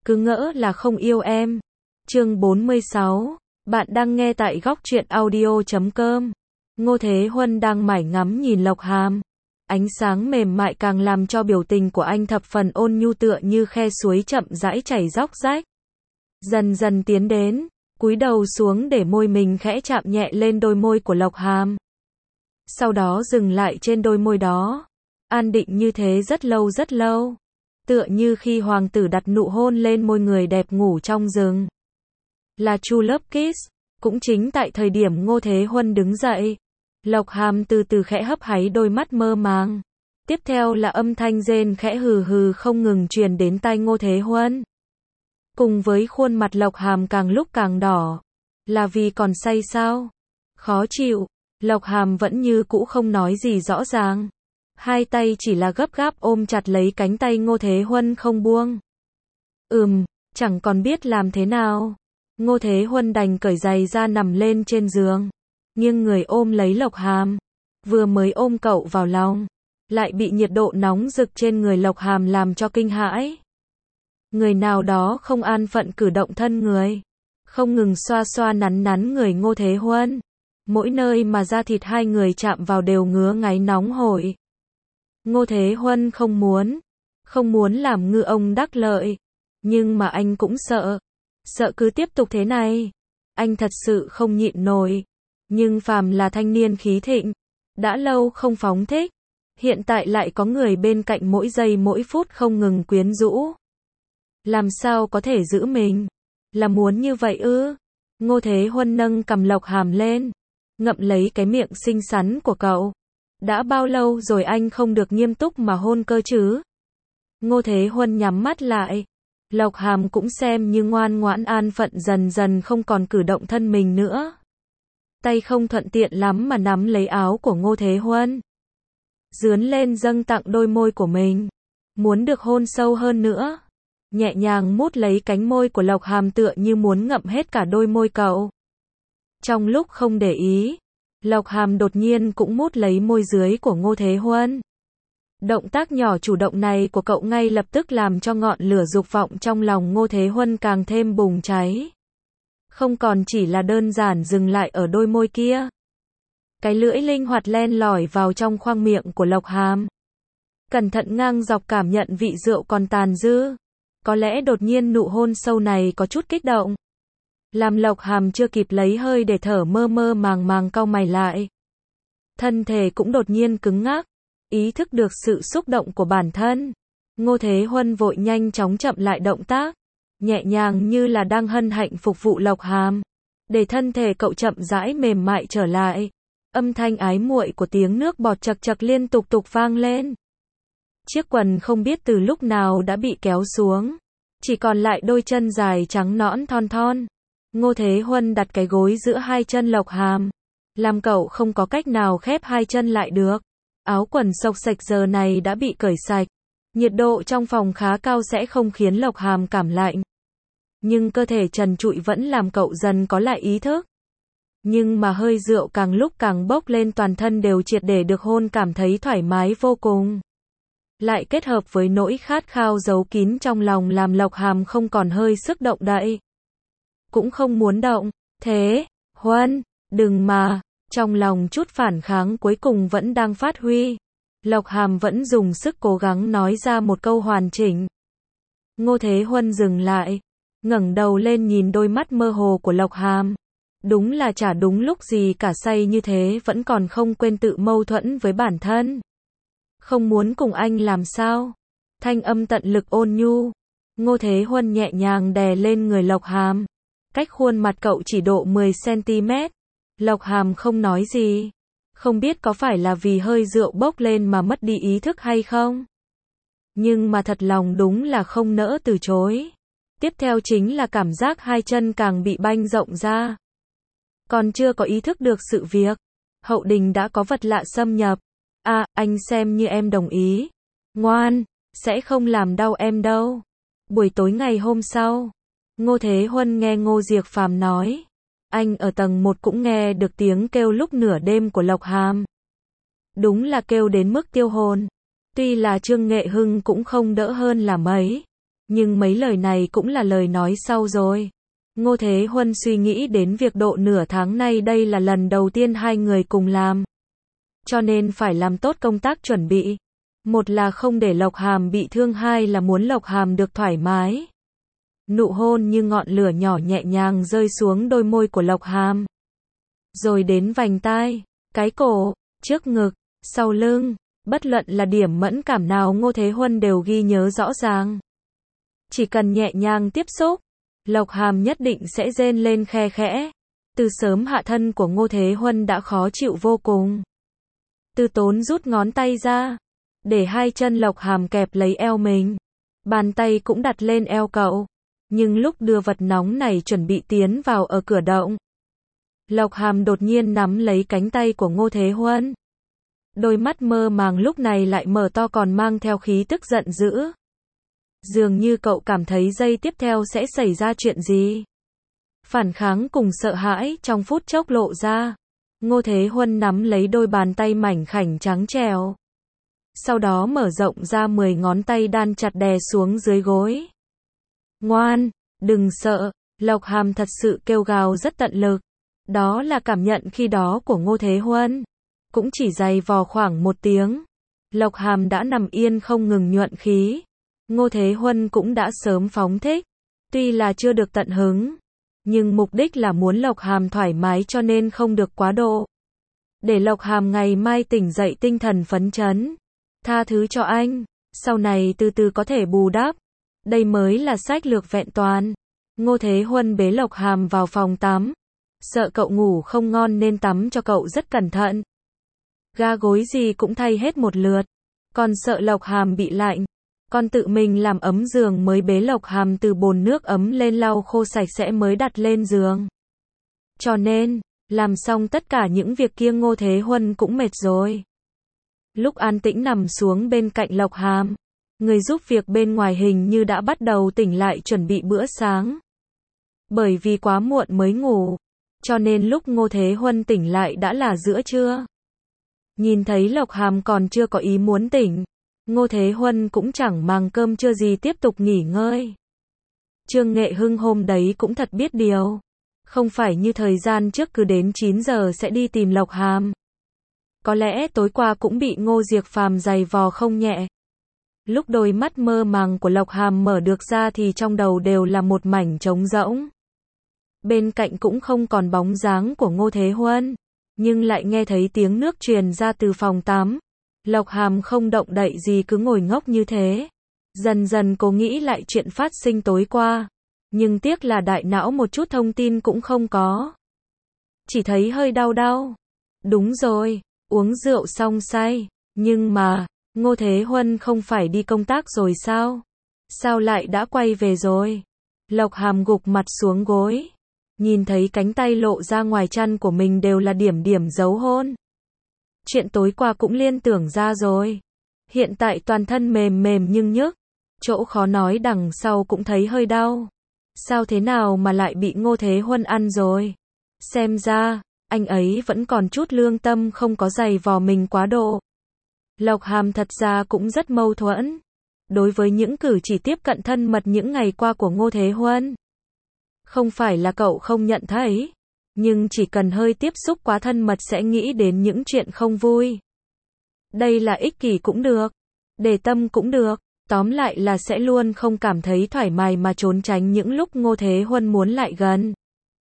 cứ ngỡ là không yêu em. Chương 46. Bạn đang nghe tại góc truyện audio.com. Ngô Thế Huân đang mải ngắm nhìn Lộc Hàm. Ánh sáng mềm mại càng làm cho biểu tình của anh thập phần ôn nhu, tựa như khe suối chậm rãi chảy róc rách. Dần dần tiến đến, cúi đầu xuống để môi mình khẽ chạm nhẹ lên đôi môi của Lộc Hàm. Sau đó dừng lại trên đôi môi đó. An định như thế rất lâu rất lâu. Tựa như khi hoàng tử đặt nụ hôn lên môi người đẹp ngủ trong rừng. Là true love kiss. Cũng chính tại thời điểm Ngô Thế Huân đứng dậy, Lộc Hàm từ từ khẽ hấp háy đôi mắt mơ màng. Tiếp theo là âm thanh rên khẽ hừ hừ không ngừng truyền đến tai Ngô Thế Huân. Cùng với khuôn mặt Lộc Hàm càng lúc càng đỏ. Là vì còn say sao? Khó chịu. Lộc Hàm vẫn như cũ không nói gì rõ ràng. Hai tay chỉ là gấp gáp ôm chặt lấy cánh tay Ngô Thế Huân không buông. Chẳng còn biết làm thế nào. Ngô Thế Huân đành cởi giày ra nằm lên trên giường, nghiêng người ôm lấy Lộc Hàm. Vừa mới ôm cậu vào lòng, lại bị nhiệt độ nóng rực trên người Lộc Hàm làm cho kinh hãi. Người nào đó không an phận cử động thân người, không ngừng xoa xoa nắn nắn người Ngô Thế Huân. Mỗi nơi mà da thịt hai người chạm vào đều ngứa ngáy nóng hổi. Ngô Thế Huân không muốn làm ngư ông đắc lợi, nhưng mà anh cũng sợ cứ tiếp tục thế này, anh thật sự không nhịn nổi. Nhưng phàm là thanh niên khí thịnh, đã lâu không phóng thích, hiện tại lại có người bên cạnh mỗi giây mỗi phút không ngừng quyến rũ. Làm sao có thể giữ mình? Là muốn như vậy ư? Ngô Thế Huân nâng cằm Lộc Hàm lên, ngậm lấy cái miệng xinh xắn của cậu. Đã bao lâu rồi anh không được nghiêm túc mà hôn cơ chứ? Ngô Thế Huân nhắm mắt lại. Lộc Hàm cũng xem như ngoan ngoãn an phận, dần dần không còn cử động thân mình nữa. Tay không thuận tiện lắm mà nắm lấy áo của Ngô Thế Huân, dướn lên dâng tặng đôi môi của mình. Muốn được hôn sâu hơn nữa. Nhẹ nhàng mút lấy cánh môi của Lộc Hàm, tựa như muốn ngậm hết cả đôi môi cậu. Trong lúc không để ý, Lộc Hàm đột nhiên cũng mút lấy môi dưới của Ngô Thế Huân. Động tác nhỏ chủ động này của cậu ngay lập tức làm cho ngọn lửa dục vọng trong lòng Ngô Thế Huân càng thêm bùng cháy. Không còn chỉ là đơn giản dừng lại ở đôi môi kia. Cái lưỡi linh hoạt len lỏi vào trong khoang miệng của Lộc Hàm. Cẩn thận ngang dọc cảm nhận vị rượu còn tàn dư. Có lẽ đột nhiên nụ hôn sâu này có chút kích động, làm Lộc Hàm chưa kịp lấy hơi để thở, mơ mơ màng màng cau mày lại. Thân thể cũng đột nhiên cứng ngắc. Ý thức được sự xúc động của bản thân, Ngô Thế Huân vội nhanh chóng chậm lại động tác, nhẹ nhàng như là đang hân hạnh phục vụ Lộc Hàm, để thân thể cậu chậm rãi mềm mại trở lại. Âm thanh ái muội của tiếng nước bọt chậc chậc liên tục vang lên. Chiếc quần không biết từ lúc nào đã bị kéo xuống, chỉ còn lại đôi chân dài trắng nõn thon thon. Ngô Thế Huân đặt cái gối giữa hai chân Lộc Hàm, làm cậu không có cách nào khép hai chân lại được. Áo quần xộc xệch giờ này đã bị cởi sạch. Nhiệt độ trong phòng khá cao sẽ không khiến Lộc Hàm cảm lạnh, nhưng cơ thể trần trụi vẫn làm cậu dần có lại ý thức. Nhưng mà hơi rượu càng lúc càng bốc lên, toàn thân đều triệt để được hôn, cảm thấy thoải mái vô cùng. Lại kết hợp với nỗi khát khao giấu kín trong lòng làm Lộc Hàm không còn hơi sức động đậy. Cũng không muốn động. Thế Huân, đừng mà. Trong lòng chút phản kháng cuối cùng vẫn đang phát huy. Lộc Hàm vẫn dùng sức cố gắng nói ra một câu hoàn chỉnh. Ngô Thế Huân dừng lại, ngẩng đầu lên nhìn đôi mắt mơ hồ của Lộc Hàm. Đúng là chả đúng lúc gì cả, say như thế vẫn còn không quên tự mâu thuẫn với bản thân. Không muốn cùng anh làm sao? Thanh âm tận lực ôn nhu. Ngô Thế Huân nhẹ nhàng đè lên người Lộc Hàm. Cách khuôn mặt cậu chỉ độ 10 cm. Lộc Hàm không nói gì. Không biết có phải là vì hơi rượu bốc lên mà mất đi ý thức hay không? Nhưng mà thật lòng đúng là không nỡ từ chối. Tiếp theo chính là cảm giác hai chân càng bị banh rộng ra. Còn chưa có ý thức được sự việc, hậu đình đã có vật lạ xâm nhập. Anh xem như em đồng ý. Ngoan, sẽ không làm đau em đâu. Buổi tối ngày hôm sau, Ngô Thế Huân nghe Ngô Diệc Phàm nói. Anh ở tầng 1 cũng nghe được tiếng kêu lúc nửa đêm của Lộc Hàm. Đúng là kêu đến mức tiêu hồn. Tuy là Trương Nghệ Hưng cũng không đỡ hơn là mấy. Nhưng mấy lời này cũng là lời nói sau rồi. Ngô Thế Huân suy nghĩ đến việc độ nửa tháng nay đây là lần đầu tiên hai người cùng làm. Cho nên phải làm tốt công tác chuẩn bị. Một là không để Lộc Hàm bị thương, hai là muốn Lộc Hàm được thoải mái. Nụ hôn như ngọn lửa nhỏ nhẹ nhàng rơi xuống đôi môi của Lộc Hàm. Rồi đến vành tai, cái cổ, trước ngực, sau lưng. Bất luận là điểm mẫn cảm nào Ngô Thế Huân đều ghi nhớ rõ ràng. Chỉ cần nhẹ nhàng tiếp xúc, Lộc Hàm nhất định sẽ rên lên khe khẽ. Từ sớm hạ thân của Ngô Thế Huân đã khó chịu vô cùng. Từ Tốn rút ngón tay ra, để hai chân Lộc Hàm kẹp lấy eo mình. Bàn tay cũng đặt lên eo cậu. Nhưng lúc đưa vật nóng này chuẩn bị tiến vào ở cửa động, Lộc Hàm đột nhiên nắm lấy cánh tay của Ngô Thế Huân. Đôi mắt mơ màng lúc này lại mở to còn mang theo khí tức giận dữ. Dường như cậu cảm thấy giây tiếp theo sẽ xảy ra chuyện gì. Phản kháng cùng sợ hãi trong phút chốc lộ ra. Ngô Thế Huân nắm lấy đôi bàn tay mảnh khảnh trắng trẻo. Sau đó mở rộng ra 10 ngón tay đan chặt đè xuống dưới gối. Ngoan, đừng sợ, Lộc Hàm thật sự kêu gào rất tận lực. Đó là cảm nhận khi đó của Ngô Thế Huân. Cũng chỉ giày vò khoảng 1 tiếng. Lộc Hàm đã nằm yên không ngừng nhuận khí. Ngô Thế Huân cũng đã sớm phóng thích. Tuy là chưa được tận hứng, nhưng mục đích là muốn Lộc Hàm thoải mái cho nên không được quá độ. Để Lộc Hàm ngày mai tỉnh dậy tinh thần phấn chấn. Tha thứ cho anh, sau này từ từ có thể bù đắp. Đây mới là sách lược vẹn toàn. Ngô Thế Huân bế Lộc Hàm vào phòng tắm. Sợ cậu ngủ không ngon nên tắm cho cậu rất cẩn thận. Ga gối gì cũng thay hết một lượt. Còn sợ Lộc Hàm bị lạnh, con tự mình làm ấm giường mới bế Lộc Hàm từ bồn nước ấm lên lau khô sạch sẽ mới đặt lên giường. Cho nên, làm xong tất cả những việc kia Ngô Thế Huân cũng mệt rồi. Lúc an tĩnh nằm xuống bên cạnh Lộc Hàm, người giúp việc bên ngoài hình như đã bắt đầu tỉnh lại chuẩn bị bữa sáng. Bởi vì quá muộn mới ngủ, cho nên lúc Ngô Thế Huân tỉnh lại đã là giữa trưa. Nhìn thấy Lộc Hàm còn chưa có ý muốn tỉnh, Ngô Thế Huân cũng chẳng màng cơm trưa gì tiếp tục nghỉ ngơi. Trương Nghệ Hưng hôm đấy cũng thật biết điều. Không phải như thời gian trước cứ đến 9 giờ sẽ đi tìm Lộc Hàm. Có lẽ tối qua cũng bị Ngô Diệc Phàm giày vò không nhẹ. Lúc đôi mắt mơ màng của Lộc Hàm mở được ra thì trong đầu đều là một mảnh trống rỗng. Bên cạnh cũng không còn bóng dáng của Ngô Thế Huân, nhưng lại nghe thấy tiếng nước truyền ra từ phòng tắm. Lộc Hàm không động đậy gì cứ ngồi ngốc như thế. Dần dần cố nghĩ lại chuyện phát sinh tối qua. Nhưng tiếc là đại não một chút thông tin cũng không có. Chỉ thấy hơi đau đau. Đúng rồi, uống rượu xong say. Nhưng mà, Ngô Thế Huân không phải đi công tác rồi sao? Sao lại đã quay về rồi? Lộc Hàm gục mặt xuống gối. Nhìn thấy cánh tay lộ ra ngoài chăn của mình đều là điểm điểm dấu hôn. Chuyện tối qua cũng liên tưởng ra rồi. Hiện tại toàn thân mềm mềm nhưng nhức. Chỗ khó nói đằng sau cũng thấy hơi đau. Sao thế nào mà lại bị Ngô Thế Huân ăn rồi? Xem ra, anh ấy vẫn còn chút lương tâm không có giày vò mình quá độ. Lộc Hàm thật ra cũng rất mâu thuẫn. Đối với những cử chỉ tiếp cận thân mật những ngày qua của Ngô Thế Huân. Không phải là cậu không nhận thấy. Nhưng chỉ cần hơi tiếp xúc quá thân mật sẽ nghĩ đến những chuyện không vui. Đây là ích kỷ cũng được. Để tâm cũng được. Tóm lại là sẽ luôn không cảm thấy thoải mái mà trốn tránh những lúc Ngô Thế Huân muốn lại gần.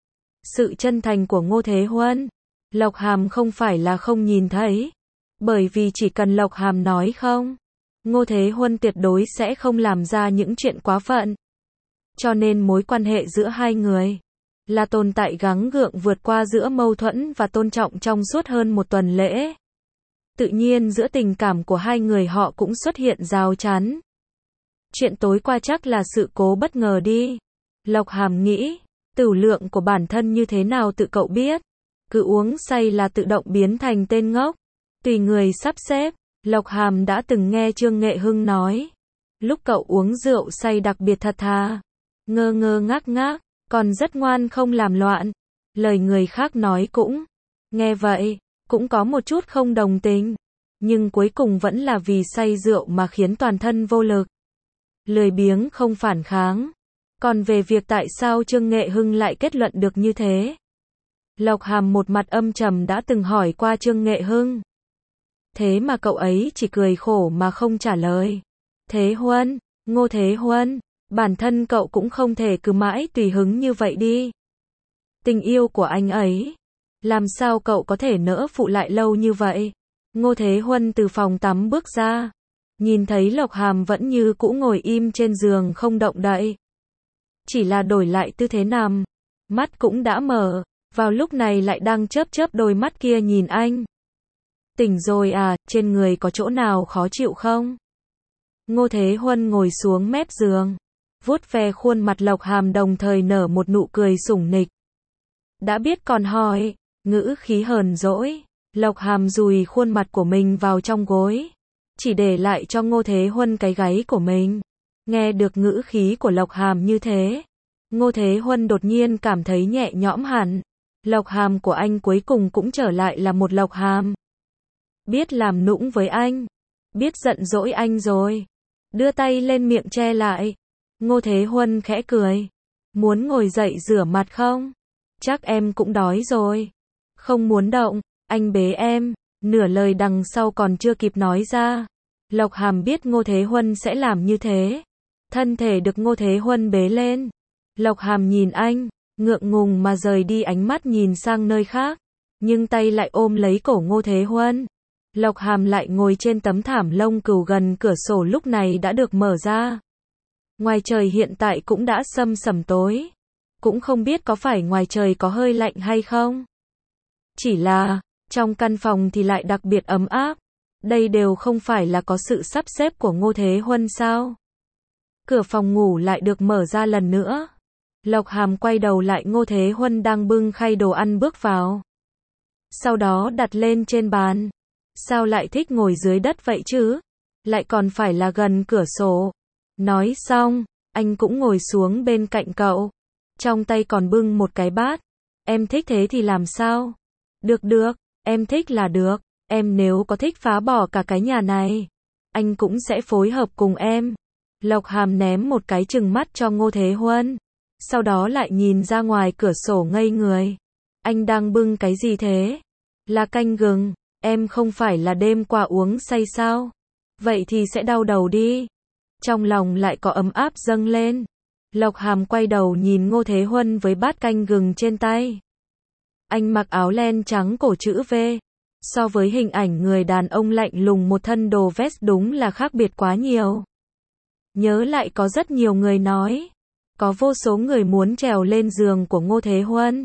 Sự chân thành của Ngô Thế Huân, Lộc Hàm không phải là không nhìn thấy. Bởi vì chỉ cần Lộc Hàm nói không, Ngô Thế Huân tuyệt đối sẽ không làm ra những chuyện quá phận. Cho nên mối quan hệ giữa hai người là tồn tại gắng gượng vượt qua giữa mâu thuẫn và tôn trọng trong suốt hơn 1 tuần lễ. Tự nhiên giữa tình cảm của hai người họ cũng xuất hiện rào chắn. Chuyện tối qua chắc là sự cố bất ngờ đi. Lộc Hàm nghĩ, tửu lượng của bản thân như thế nào tự cậu biết. Cứ uống say là tự động biến thành tên ngốc. Tùy người sắp xếp. Lộc Hàm đã từng nghe Trương Nghệ Hưng nói. Lúc cậu uống rượu say đặc biệt thật thà. Ngơ ngơ ngác ngác. Còn rất ngoan không làm loạn. Lời người khác nói cũng. Nghe vậy, cũng có một chút không đồng tình. Nhưng cuối cùng vẫn là vì say rượu mà khiến toàn thân vô lực. lười biếng không phản kháng. Còn về việc tại sao Trương Nghệ Hưng lại kết luận được như thế, Lộc Hàm một mặt âm trầm đã từng hỏi qua Trương Nghệ Hưng. Thế mà cậu ấy chỉ cười khổ mà không trả lời. Thế Huân, Ngô Thế Huân, bản thân cậu cũng không thể cứ mãi tùy hứng như vậy đi. Tình yêu của anh ấy, làm sao cậu có thể nỡ phụ lại lâu như vậy? Ngô Thế Huân từ phòng tắm bước ra, nhìn thấy Lộc Hàm vẫn như cũ ngồi im trên giường không động đậy. Chỉ là đổi lại tư thế nằm, mắt cũng đã mở, vào lúc này lại đang chớp chớp đôi mắt kia nhìn anh. Tỉnh rồi à, trên người có chỗ nào khó chịu không? Ngô Thế Huân ngồi xuống mép giường, vuốt ve khuôn mặt Lộc Hàm đồng thời nở một nụ cười sủng nịch. Đã biết còn hỏi, ngữ khí hờn dỗi, Lộc Hàm dùi khuôn mặt của mình vào trong gối, chỉ để lại cho Ngô Thế Huân cái gáy của mình. Nghe được ngữ khí của Lộc Hàm như thế, Ngô Thế Huân đột nhiên cảm thấy nhẹ nhõm hẳn. Lộc Hàm của anh cuối cùng cũng trở lại là một Lộc Hàm. Biết làm nũng với anh, biết giận dỗi anh rồi. Đưa tay lên miệng che lại. Ngô Thế Huân khẽ cười. Muốn ngồi dậy rửa mặt không? Chắc em cũng đói rồi. Không muốn động, anh bế em. Nửa lời đằng sau còn chưa kịp nói ra, Lộc Hàm biết Ngô Thế Huân sẽ làm như thế. Thân thể được Ngô Thế Huân bế lên. Lộc Hàm nhìn anh, ngượng ngùng mà rời đi ánh mắt nhìn sang nơi khác, nhưng tay lại ôm lấy cổ Ngô Thế Huân. Lộc Hàm lại ngồi trên tấm thảm lông cừu gần cửa sổ lúc này đã được mở ra. Ngoài trời hiện tại cũng đã sâm sẩm tối. Cũng không biết có phải ngoài trời có hơi lạnh hay không. Chỉ là, trong căn phòng thì lại đặc biệt ấm áp. Đây đều không phải là có sự sắp xếp của Ngô Thế Huân sao? Cửa phòng ngủ lại được mở ra lần nữa. Lộc Hàm quay đầu lại Ngô Thế Huân đang bưng khay đồ ăn bước vào. Sau đó đặt lên trên bàn. Sao lại thích ngồi dưới đất vậy chứ? Lại còn phải là gần cửa sổ. Nói xong, anh cũng ngồi xuống bên cạnh cậu. Trong tay còn bưng một cái bát. Em thích thế thì làm sao? Được được, em thích là được. Em nếu có thích phá bỏ cả cái nhà này, anh cũng sẽ phối hợp cùng em. Lộc Hàm ném một cái trừng mắt cho Ngô Thế Huân. Sau đó lại nhìn ra ngoài cửa sổ ngây người. Anh đang bưng cái gì thế? Là canh gừng. Em không phải là đêm qua uống say sao? Vậy thì sẽ đau đầu đi. Trong lòng lại có ấm áp dâng lên. Lộc Hàm quay đầu nhìn Ngô Thế Huân với bát canh gừng trên tay. Anh mặc áo len trắng cổ chữ V. So với hình ảnh người đàn ông lạnh lùng một thân đồ vest đúng là khác biệt quá nhiều. Nhớ lại có rất nhiều người nói, có vô số người muốn trèo lên giường của Ngô Thế Huân.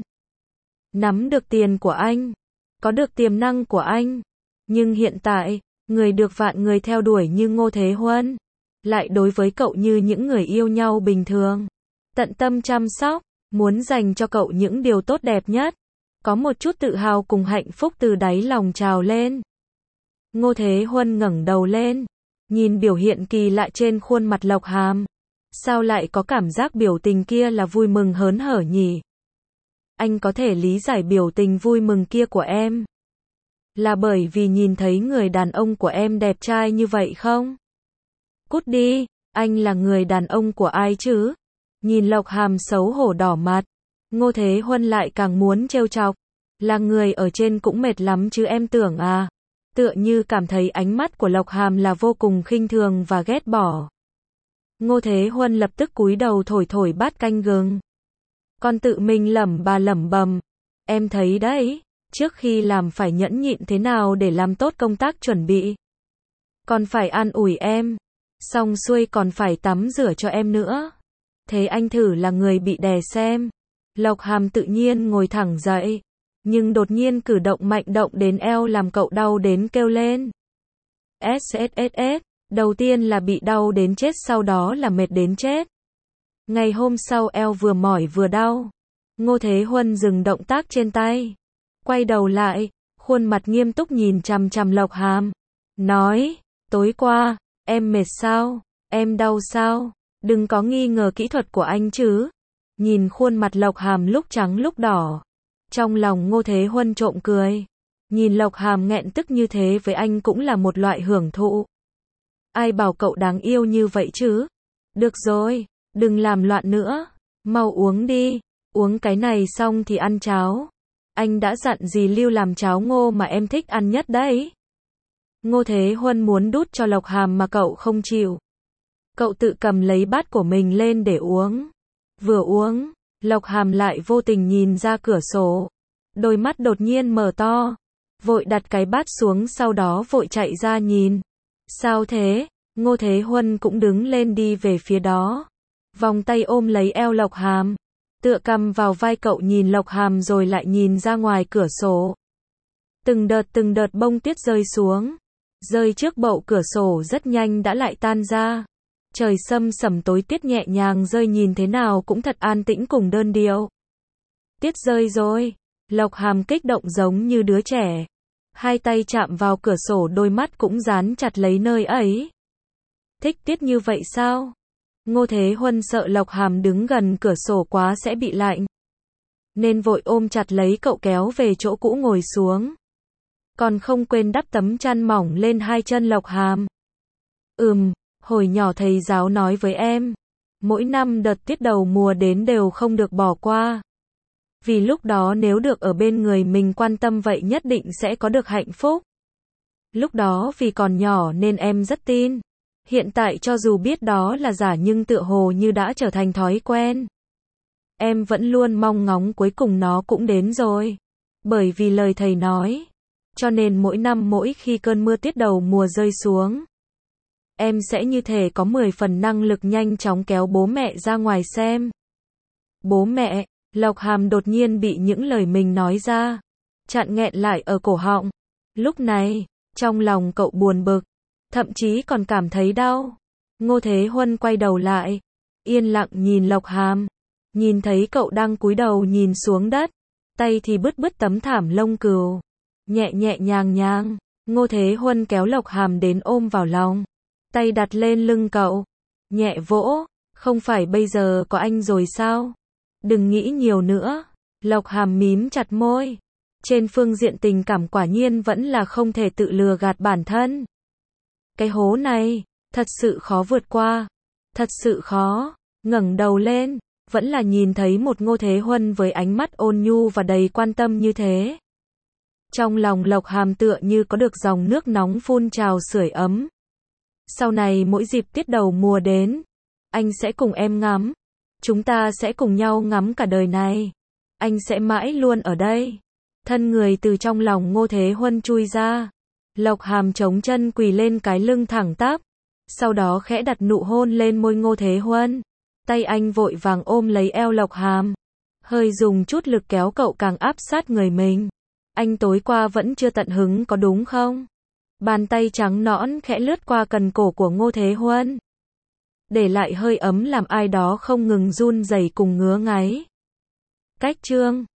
Nắm được tiền của anh, có được tiềm năng của anh. Nhưng hiện tại, người được vạn người theo đuổi như Ngô Thế Huân, lại đối với cậu như những người yêu nhau bình thường. Tận tâm chăm sóc, muốn dành cho cậu những điều tốt đẹp nhất. Có một chút tự hào cùng hạnh phúc từ đáy lòng trào lên. Ngô Thế Huân ngẩng đầu lên, nhìn biểu hiện kỳ lạ trên khuôn mặt Lộc Hàm. Sao lại có cảm giác biểu tình kia là vui mừng hớn hở nhỉ? Anh có thể lý giải biểu tình vui mừng kia của em là bởi vì nhìn thấy người đàn ông của em đẹp trai như vậy không? Cút đi, anh là người đàn ông của ai chứ? Nhìn Lộc Hàm xấu hổ đỏ mặt, Ngô Thế Huân lại càng muốn trêu chọc. Là người ở trên cũng mệt lắm chứ em tưởng à? Tựa như cảm thấy ánh mắt của Lộc Hàm là vô cùng khinh thường và ghét bỏ. Ngô Thế Huân lập tức cúi đầu thổi thổi bát canh gừng. Còn tự mình lẩm bẩm. Em thấy đấy, trước khi làm phải nhẫn nhịn thế nào để làm tốt công tác chuẩn bị. Còn phải an ủi em. Xong xuôi còn phải tắm rửa cho em nữa. Thế anh thử là người bị đè xem. Lộc Hàm tự nhiên ngồi thẳng dậy. Nhưng đột nhiên cử động mạnh động đến eo làm cậu đau đến kêu lên. SSSS, đầu tiên là bị đau đến chết sau đó là mệt đến chết. Ngày hôm sau eo vừa mỏi vừa đau. Ngô Thế Huân dừng động tác trên tay. Quay đầu lại, khuôn mặt nghiêm túc nhìn chằm chằm Lộc Hàm. Nói, tối qua, em mệt sao? Em đau sao? Đừng có nghi ngờ kỹ thuật của anh chứ. Nhìn khuôn mặt Lộc Hàm lúc trắng lúc đỏ. Trong lòng Ngô Thế Huân trộm cười. Nhìn Lộc Hàm nghẹn tức như thế với anh cũng là một loại hưởng thụ. Ai bảo cậu đáng yêu như vậy chứ? Được rồi, đừng làm loạn nữa. Mau uống đi. Uống cái này xong thì ăn cháo. Anh đã dặn dì Lưu làm cháo ngô mà em thích ăn nhất đấy. Ngô Thế Huân muốn đút cho Lộc Hàm mà cậu không chịu. Cậu tự cầm lấy bát của mình lên để uống. Vừa uống, Lộc Hàm lại vô tình nhìn ra cửa sổ. Đôi mắt đột nhiên mở to. Vội đặt cái bát xuống, sau đó vội chạy ra nhìn. Sao thế? Ngô Thế Huân cũng đứng lên đi về phía đó. Vòng tay ôm lấy eo Lộc Hàm. Tựa cằm vào vai cậu, nhìn Lộc Hàm rồi lại nhìn ra ngoài cửa sổ. Từng đợt bông tuyết rơi xuống. Rơi trước bậu cửa sổ rất nhanh đã lại tan ra. Trời sâm sẩm tối, tuyết nhẹ nhàng rơi, nhìn thế nào cũng thật an tĩnh cùng đơn điệu. Tuyết rơi rồi. Lộc Hàm kích động giống như đứa trẻ. Hai tay chạm vào cửa sổ, đôi mắt cũng dán chặt lấy nơi ấy. Thích tuyết như vậy sao? Ngô Thế Huân sợ Lộc Hàm đứng gần cửa sổ quá sẽ bị lạnh, nên vội ôm chặt lấy cậu kéo về chỗ cũ ngồi xuống. Còn không quên đắp tấm chăn mỏng lên hai chân Lộc Hàm. Hồi nhỏ thầy giáo nói với em, mỗi năm đợt tuyết đầu mùa đến đều không được bỏ qua. Vì lúc đó nếu được ở bên người mình quan tâm vậy nhất định sẽ có được hạnh phúc. Lúc đó vì còn nhỏ nên em rất tin. Hiện tại cho dù biết đó là giả nhưng tựa hồ như đã trở thành thói quen. Em vẫn luôn mong ngóng cuối cùng nó cũng đến rồi. Bởi vì lời thầy nói. Cho nên mỗi năm mỗi khi cơn mưa tuyết đầu mùa rơi xuống, em sẽ như thể có 10 phần năng lực nhanh chóng kéo bố mẹ ra ngoài xem. Bố mẹ, Lộc Hàm đột nhiên bị những lời mình nói ra chặn nghẹn lại ở cổ họng. Lúc này, trong lòng cậu buồn bực, thậm chí còn cảm thấy đau. Ngô Thế Huân quay đầu lại, yên lặng nhìn Lộc Hàm. Nhìn thấy cậu đang cúi đầu nhìn xuống đất, tay thì bứt bứt tấm thảm lông cừu. Nhẹ nhẹ nhàng nhàng, Ngô Thế Huân kéo Lộc Hàm đến ôm vào lòng. Tay đặt lên lưng cậu, nhẹ vỗ, không phải bây giờ có anh rồi sao? Đừng nghĩ nhiều nữa. Lộc Hàm mím chặt môi. Trên phương diện tình cảm quả nhiên vẫn là không thể tự lừa gạt bản thân. Cái hố này, thật sự khó vượt qua. Thật sự khó. Ngẩng đầu lên, vẫn là nhìn thấy một Ngô Thế Huân với ánh mắt ôn nhu và đầy quan tâm như thế. Trong lòng Lộc Hàm tựa như có được dòng nước nóng phun trào sưởi ấm. Sau này mỗi dịp tuyết đầu mùa đến, anh sẽ cùng em ngắm. Chúng ta sẽ cùng nhau ngắm cả đời này. Anh sẽ mãi luôn ở đây. Thân người từ trong lòng Ngô Thế Huân chui ra. Lộc Hàm chống chân quỳ lên cái lưng thẳng tắp. Sau đó khẽ đặt nụ hôn lên môi Ngô Thế Huân. Tay anh vội vàng ôm lấy eo Lộc Hàm. Hơi dùng chút lực kéo cậu càng áp sát người mình. Anh tối qua vẫn chưa tận hứng có đúng không? Bàn tay trắng nõn khẽ lướt qua cần cổ của Ngô Thế Huân. Để lại hơi ấm làm ai đó không ngừng run rẩy cùng ngứa ngáy. Cách chương